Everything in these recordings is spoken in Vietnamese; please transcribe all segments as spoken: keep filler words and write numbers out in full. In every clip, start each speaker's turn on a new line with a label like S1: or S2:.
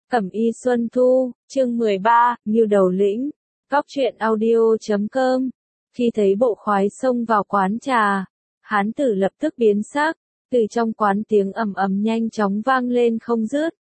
S1: Cẩm y Xuân Thu, chương mười ba, Ngưu Đầu Lĩnh, góc truyện audio chấm com. Khi thấy bộ khoái xông vào quán trà, hán tử lập tức biến sắc, từ trong quán tiếng ầm ầm nhanh chóng vang lên không dứt.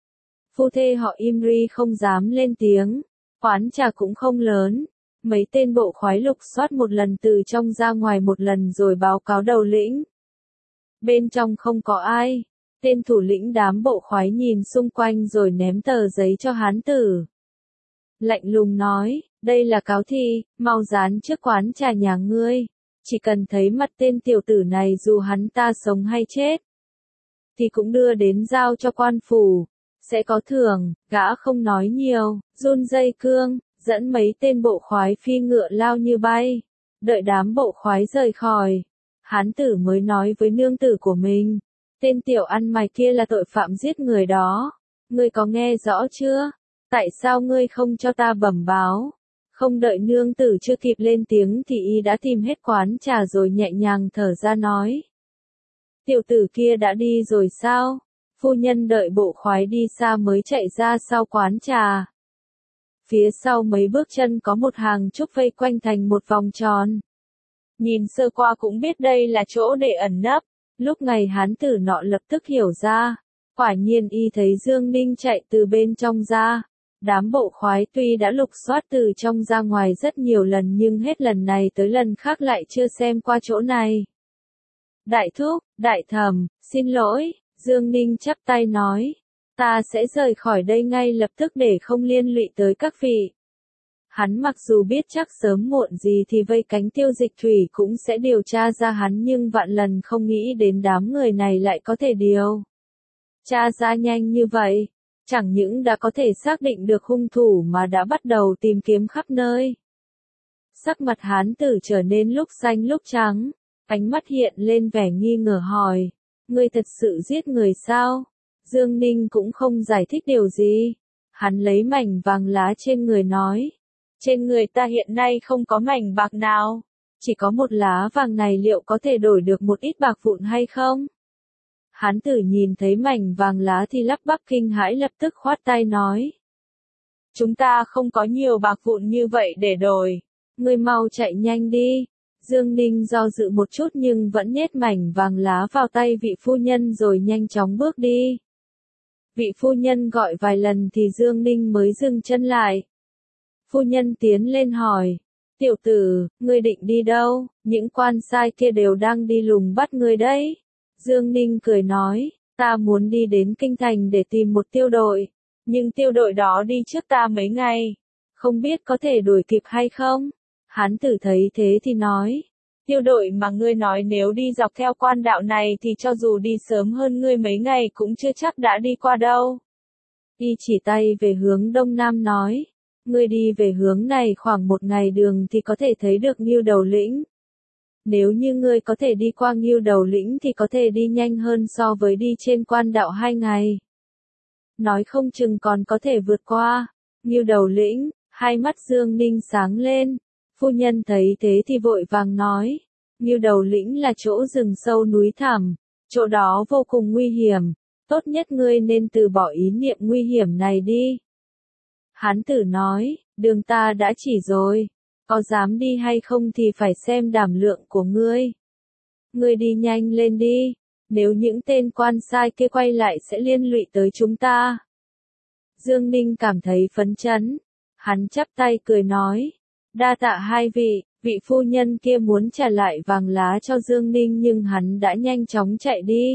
S1: Phu thê họ Imri không dám lên tiếng, quán trà cũng không lớn, mấy tên bộ khoái lục soát một lần từ trong ra ngoài một lần rồi báo cáo đầu lĩnh. Bên trong không có ai. Tên thủ lĩnh đám bộ khoái nhìn xung quanh rồi ném tờ giấy cho hán tử. Lạnh lùng nói, đây là cáo thi, mau dán trước quán trà nhà ngươi. Chỉ cần thấy mặt tên tiểu tử này dù hắn ta sống hay chết, thì cũng đưa đến giao cho quan phủ, sẽ có thưởng. Gã không nói nhiều, run dây cương, dẫn mấy tên bộ khoái phi ngựa lao như bay. Đợi đám bộ khoái rời khỏi, hán tử mới nói với nương tử của mình. Tên tiểu ăn mày kia là tội phạm giết người đó. Ngươi có nghe rõ chưa? Tại sao ngươi không cho ta bẩm báo? Không đợi nương tử chưa kịp lên tiếng thì y đã tìm hết quán trà rồi nhẹ nhàng thở ra nói. Tiểu tử kia đã đi rồi sao? Phu nhân đợi bộ khoái đi xa mới chạy ra sau quán trà. Phía sau mấy bước chân có một hàng trúc vây quanh thành một vòng tròn. Nhìn sơ qua cũng biết đây là chỗ để ẩn nấp. Lúc này hán tử nọ lập tức hiểu ra, quả nhiên y thấy Dương Ninh chạy từ bên trong ra. Đám bộ khoái tuy đã lục soát từ trong ra ngoài rất nhiều lần nhưng hết lần này tới lần khác lại chưa xem qua chỗ này. Đại thúc, đại thẩm, xin lỗi, Dương Ninh chắp tay nói, ta sẽ rời khỏi đây ngay lập tức để không liên lụy tới các vị. Hắn mặc dù biết chắc sớm muộn gì thì vây cánh Tiêu Dịch Thủy cũng sẽ điều tra ra hắn nhưng vạn lần không nghĩ đến đám người này lại có thể điều tra ra nhanh như vậy. Chẳng những đã có thể xác định được hung thủ mà đã bắt đầu tìm kiếm khắp nơi. Sắc mặt hán tử trở nên lúc xanh lúc trắng, ánh mắt hiện lên vẻ nghi ngờ hỏi, ngươi thật sự giết người sao? Dương Ninh cũng không giải thích điều gì. Hắn lấy mảnh vàng lá trên người nói. Trên người ta hiện nay không có mảnh bạc nào, chỉ có một lá vàng này liệu có thể đổi được một ít bạc vụn hay không? Hán tử nhìn thấy mảnh vàng lá thì lắp bắp kinh hãi lập tức khoát tay nói. Chúng ta không có nhiều bạc vụn như vậy để đổi, ngươi mau chạy nhanh đi. Dương Ninh do dự một chút nhưng vẫn nhét mảnh vàng lá vào tay vị phu nhân rồi nhanh chóng bước đi. Vị phu nhân gọi vài lần thì Dương Ninh mới dừng chân lại. Phu nhân tiến lên hỏi, tiểu tử, ngươi định đi đâu? Những quan sai kia đều đang đi lùng bắt ngươi đấy. Dương Ninh cười nói, ta muốn đi đến kinh thành để tìm một tiêu đội, nhưng tiêu đội đó đi trước ta mấy ngày, không biết có thể đuổi kịp hay không? Hán tử thấy thế thì nói, tiêu đội mà ngươi nói nếu đi dọc theo quan đạo này thì cho dù đi sớm hơn ngươi mấy ngày cũng chưa chắc đã đi qua đâu. Y chỉ tay về hướng đông nam nói. Ngươi đi về hướng này khoảng một ngày đường thì có thể thấy được Ngưu Đầu Lĩnh. Nếu như ngươi có thể đi qua Ngưu Đầu Lĩnh thì có thể đi nhanh hơn so với đi trên quan đạo hai ngày. Nói không chừng còn có thể vượt qua Ngưu Đầu Lĩnh. Hai mắt Dương Ninh sáng lên. Phu nhân thấy thế thì vội vàng nói. Ngưu Đầu Lĩnh là chỗ rừng sâu núi thẳm, chỗ đó vô cùng nguy hiểm. Tốt nhất ngươi nên từ bỏ ý niệm nguy hiểm này đi. Hán tử nói, đường ta đã chỉ rồi, có dám đi hay không thì phải xem đảm lượng của ngươi. Ngươi đi nhanh lên đi, nếu những tên quan sai kia quay lại sẽ liên lụy tới chúng ta. Dương Ninh cảm thấy phấn chấn, hắn chắp tay cười nói, đa tạ hai vị, vị phu nhân kia muốn trả lại vàng lá cho Dương Ninh nhưng hắn đã nhanh chóng chạy đi.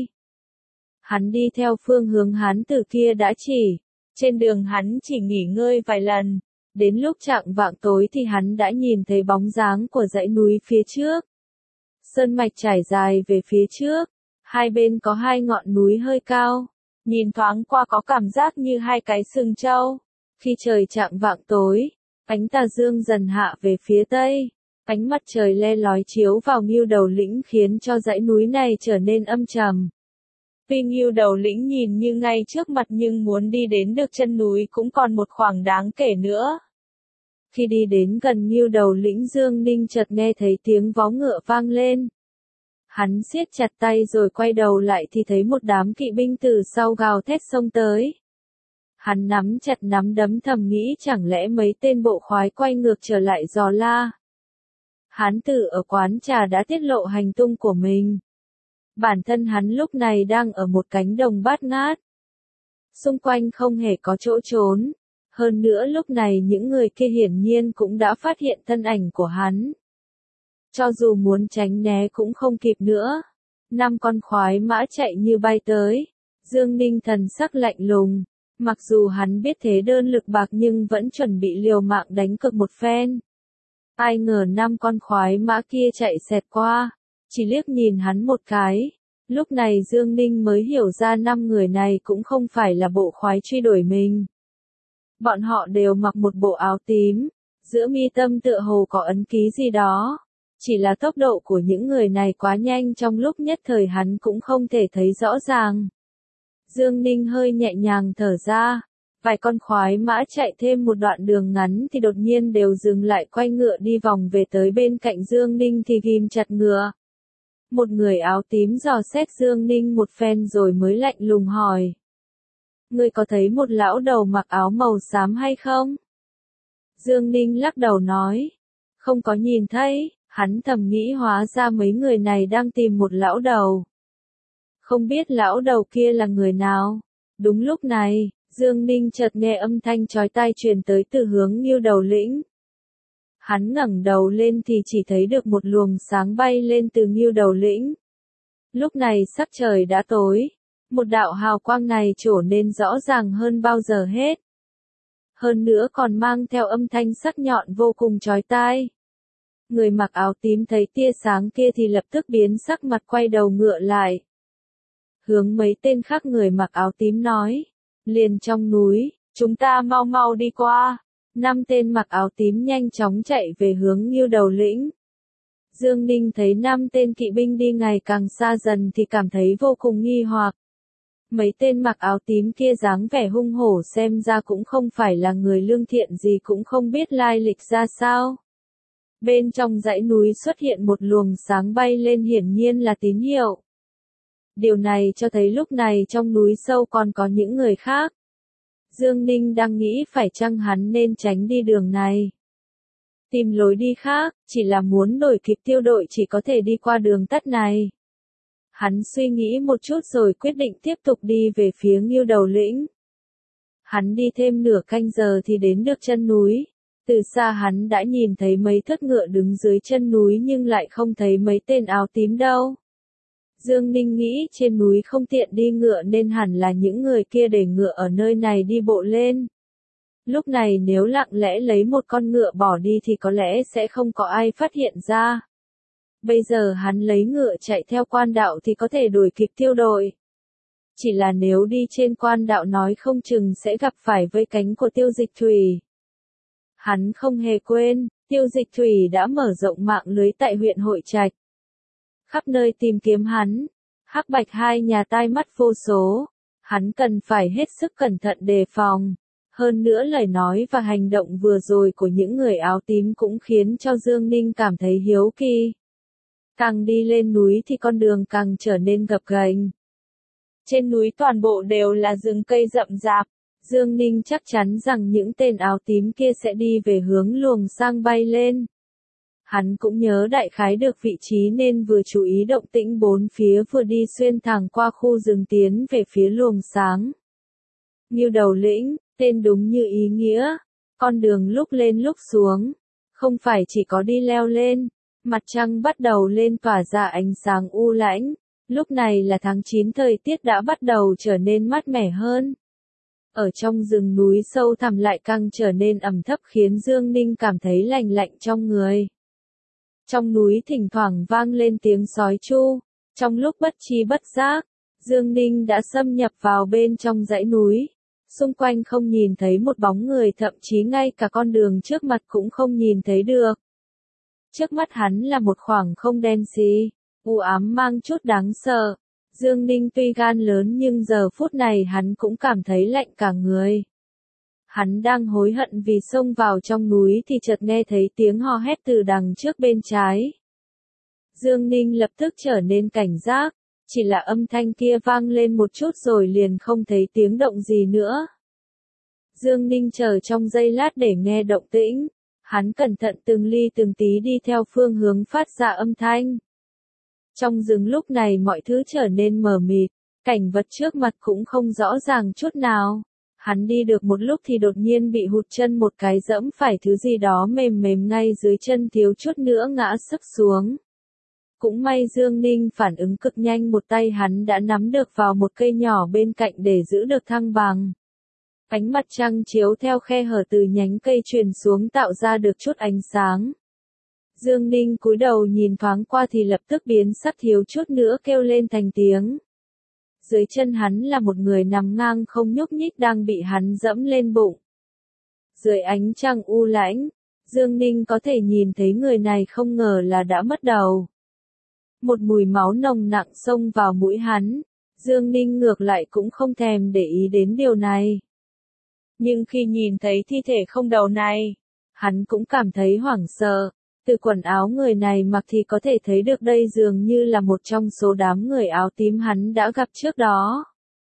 S1: Hắn đi theo phương hướng hán tử kia đã chỉ. Trên đường hắn chỉ nghỉ ngơi vài lần, đến lúc chạng vạng tối thì hắn đã nhìn thấy bóng dáng của dãy núi phía trước. Sơn mạch trải dài về phía trước, hai bên có hai ngọn núi hơi cao, nhìn thoáng qua có cảm giác như hai cái sừng trâu. Khi trời chạng vạng tối, ánh tà dương dần hạ về phía tây, ánh mặt trời le lói chiếu vào Ngưu Đầu Lĩnh khiến cho dãy núi này trở nên âm trầm. Tuy Ngưu Đầu Lĩnh nhìn như ngay trước mặt nhưng muốn đi đến được chân núi cũng còn một khoảng đáng kể nữa. Khi đi đến gần Ngưu Đầu Lĩnh Dương Ninh chợt nghe thấy tiếng vó ngựa vang lên. Hắn siết chặt tay rồi quay đầu lại thì thấy một đám kỵ binh từ sau gào thét xông tới. Hắn nắm chặt nắm đấm thầm nghĩ chẳng lẽ mấy tên bộ khoái quay ngược trở lại dò la. Hán tử ở quán trà đã tiết lộ hành tung của mình. Bản thân hắn lúc này đang ở một cánh đồng bát ngát. Xung quanh không hề có chỗ trốn. Hơn nữa lúc này những người kia hiển nhiên cũng đã phát hiện thân ảnh của hắn. Cho dù muốn tránh né cũng không kịp nữa. Năm con khoái mã chạy như bay tới. Dương Ninh thần sắc lạnh lùng. Mặc dù hắn biết thế đơn lực bạc nhưng vẫn chuẩn bị liều mạng đánh cược một phen. Ai ngờ năm con khoái mã kia chạy xẹt qua. Chỉ liếc nhìn hắn một cái. Lúc này Dương Ninh mới hiểu ra năm người này cũng không phải là bộ khoái truy đuổi mình. Bọn họ đều mặc một bộ áo tím. Giữa mi tâm tựa hồ có ấn ký gì đó. Chỉ là tốc độ của những người này quá nhanh trong lúc nhất thời hắn cũng không thể thấy rõ ràng. Dương Ninh hơi nhẹ nhàng thở ra. Vài con khoái mã chạy thêm một đoạn đường ngắn thì đột nhiên đều dừng lại quay ngựa đi vòng về tới bên cạnh Dương Ninh thì ghim chặt ngựa. Một người áo tím dò xét Dương Ninh một phen rồi mới lạnh lùng hỏi. Ngươi có thấy một lão đầu mặc áo màu xám hay không? Dương Ninh lắc đầu nói. Không có nhìn thấy, hắn thầm nghĩ hóa ra mấy người này đang tìm một lão đầu. Không biết lão đầu kia là người nào? Đúng lúc này, Dương Ninh chợt nghe âm thanh chói tai truyền tới từ hướng Ngưu Đầu Lĩnh. Hắn ngẩng đầu lên thì chỉ thấy được một luồng sáng bay lên từ Ngưu Đầu Lĩnh. Lúc này sắc trời đã tối, một đạo hào quang này trổ nên rõ ràng hơn bao giờ hết. Hơn nữa còn mang theo âm thanh sắc nhọn vô cùng chói tai. Người mặc áo tím thấy tia sáng kia thì lập tức biến sắc mặt quay đầu ngựa lại. Hướng mấy tên khác người mặc áo tím nói. Liền trong núi, chúng ta mau mau đi qua. Năm tên mặc áo tím nhanh chóng chạy về hướng Ngưu Đầu Lĩnh. Dương Ninh thấy năm tên kỵ binh đi ngày càng xa dần thì cảm thấy vô cùng nghi hoặc. Mấy tên mặc áo tím kia dáng vẻ hung hổ xem ra cũng không phải là người lương thiện gì cũng không biết lai lịch ra sao. Bên trong dãy núi xuất hiện một luồng sáng bay lên hiển nhiên là tín hiệu. Điều này cho thấy lúc này trong núi sâu còn có những người khác. Dương Ninh đang nghĩ phải chăng hắn nên tránh đi đường này. Tìm lối đi khác, chỉ là muốn đuổi kịp tiêu đội chỉ có thể đi qua đường tắt này. Hắn suy nghĩ một chút rồi quyết định tiếp tục đi về phía Ngưu Đầu Lĩnh. Hắn đi thêm nửa canh giờ thì đến được chân núi. Từ xa hắn đã nhìn thấy mấy thất ngựa đứng dưới chân núi nhưng lại không thấy mấy tên áo tím đâu. Dương Ninh nghĩ trên núi không tiện đi ngựa nên hẳn là những người kia để ngựa ở nơi này đi bộ lên. Lúc này nếu lặng lẽ lấy một con ngựa bỏ đi thì có lẽ sẽ không có ai phát hiện ra. Bây giờ hắn lấy ngựa chạy theo quan đạo thì có thể đuổi kịp tiêu đội. Chỉ là nếu đi trên quan đạo nói không chừng sẽ gặp phải vây cánh của Tiêu Dịch Thủy. Hắn không hề quên, Tiêu Dịch Thủy đã mở rộng mạng lưới tại huyện Hội Trạch. Khắp nơi tìm kiếm hắn, Hắc Bạch hai nhà tai mắt vô số, hắn cần phải hết sức cẩn thận đề phòng. Hơn nữa lời nói và hành động vừa rồi của những người áo tím cũng khiến cho Dương Ninh cảm thấy hiếu kỳ. Càng đi lên núi thì con đường càng trở nên gập ghềnh. Trên núi toàn bộ đều là rừng cây rậm rạp, Dương Ninh chắc chắn rằng những tên áo tím kia sẽ đi về hướng luồng sang bay lên. Hắn cũng nhớ đại khái được vị trí nên vừa chú ý động tĩnh bốn phía vừa đi xuyên thẳng qua khu rừng tiến về phía luồng sáng. Ngưu Đầu Lĩnh, tên đúng như ý nghĩa, con đường lúc lên lúc xuống, không phải chỉ có đi leo lên, mặt trăng bắt đầu lên tỏa ra ánh sáng u lãnh, lúc này là tháng chín thời tiết đã bắt đầu trở nên mát mẻ hơn. Ở trong rừng núi sâu thẳm lại càng trở nên ẩm thấp khiến Dương Ninh cảm thấy lạnh lạnh trong người. Trong núi thỉnh thoảng vang lên tiếng sói tru, trong lúc bất tri bất giác, Dương Ninh đã xâm nhập vào bên trong dãy núi. Xung quanh không nhìn thấy một bóng người thậm chí ngay cả con đường trước mặt cũng không nhìn thấy được. Trước mắt hắn là một khoảng không đen xì, u ám mang chút đáng sợ. Dương Ninh tuy gan lớn nhưng giờ phút này hắn cũng cảm thấy lạnh cả người. Hắn đang hối hận vì xông vào trong núi thì chợt nghe thấy tiếng hò hét từ đằng trước bên trái. Dương Ninh lập tức trở nên cảnh giác, chỉ là âm thanh kia vang lên một chút rồi liền không thấy tiếng động gì nữa. Dương Ninh chờ trong giây lát để nghe động tĩnh. Hắn cẩn thận từng ly từng tí đi theo phương hướng phát ra âm thanh. Trong rừng lúc này mọi thứ trở nên mờ mịt, cảnh vật trước mặt cũng không rõ ràng chút nào. Hắn đi được một lúc thì đột nhiên bị hụt chân một cái, dẫm phải thứ gì đó mềm mềm ngay dưới chân, thiếu chút nữa ngã sấp xuống. Cũng may Dương Ninh phản ứng cực nhanh, một tay hắn đã nắm được vào một cây nhỏ bên cạnh để giữ được thăng bằng. Ánh mặt trăng chiếu theo khe hở từ nhánh cây truyền xuống tạo ra được chút ánh sáng. Dương Ninh cúi đầu nhìn thoáng qua thì lập tức biến sắc, thiếu chút nữa kêu lên thành tiếng. Dưới chân hắn là một người nằm ngang không nhúc nhích đang bị hắn dẫm lên bụng. Dưới ánh trăng u lãnh, Dương Ninh có thể nhìn thấy người này không ngờ là đã mất đầu. Một mùi máu nồng nặng xông vào mũi hắn, Dương Ninh ngược lại cũng không thèm để ý đến điều này. Nhưng khi nhìn thấy thi thể không đầu này, hắn cũng cảm thấy hoảng sợ. Từ quần áo người này mặc thì có thể thấy được đây dường như là một trong số đám người áo tím hắn đã gặp trước đó.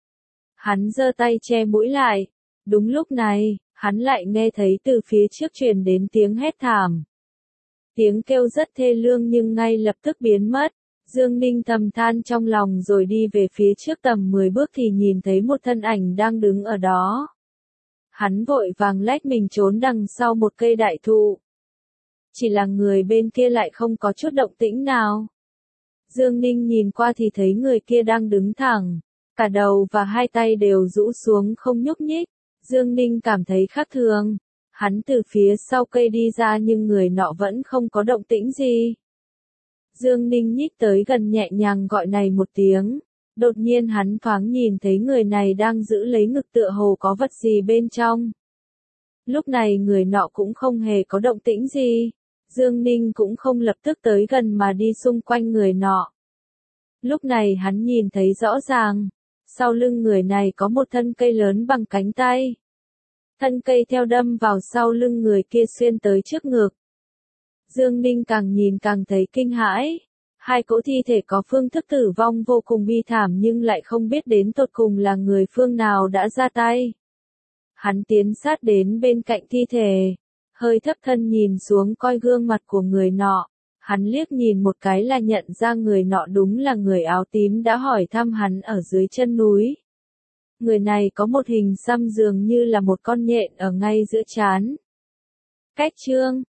S1: Hắn giơ tay che mũi lại. Đúng lúc này, hắn lại nghe thấy từ phía trước truyền đến tiếng hét thảm. Tiếng kêu rất thê lương nhưng ngay lập tức biến mất. Dương Ninh thầm than trong lòng rồi đi về phía trước tầm mười bước thì nhìn thấy một thân ảnh đang đứng ở đó. Hắn vội vàng lách mình trốn đằng sau một cây đại thụ. Chỉ là người bên kia lại không có chút động tĩnh nào. Dương Ninh nhìn qua thì thấy người kia đang đứng thẳng, cả đầu và hai tay đều rũ xuống không nhúc nhích. Dương Ninh cảm thấy khác thường. Hắn từ phía sau cây đi ra nhưng người nọ vẫn không có động tĩnh gì. Dương Ninh nhích tới gần nhẹ nhàng gọi này một tiếng. Đột nhiên hắn thoáng nhìn thấy người này đang giữ lấy ngực tựa hồ có vật gì bên trong. Lúc này người nọ cũng không hề có động tĩnh gì. Dương Ninh cũng không lập tức tới gần mà đi xung quanh người nọ. Lúc này hắn nhìn thấy rõ ràng, sau lưng người này có một thân cây lớn bằng cánh tay. Thân cây theo đâm vào sau lưng người kia xuyên tới trước ngực. Dương Ninh càng nhìn càng thấy kinh hãi. Hai cỗ thi thể có phương thức tử vong vô cùng bi thảm nhưng lại không biết đến tột cùng là người phương nào đã ra tay. Hắn tiến sát đến bên cạnh thi thể, hơi thấp thân nhìn xuống coi gương mặt của người nọ. Hắn liếc nhìn một cái là nhận ra người nọ đúng là người áo tím đã hỏi thăm hắn ở dưới chân núi. Người này có một hình xăm dường như là một con nhện ở ngay giữa trán. Cách chương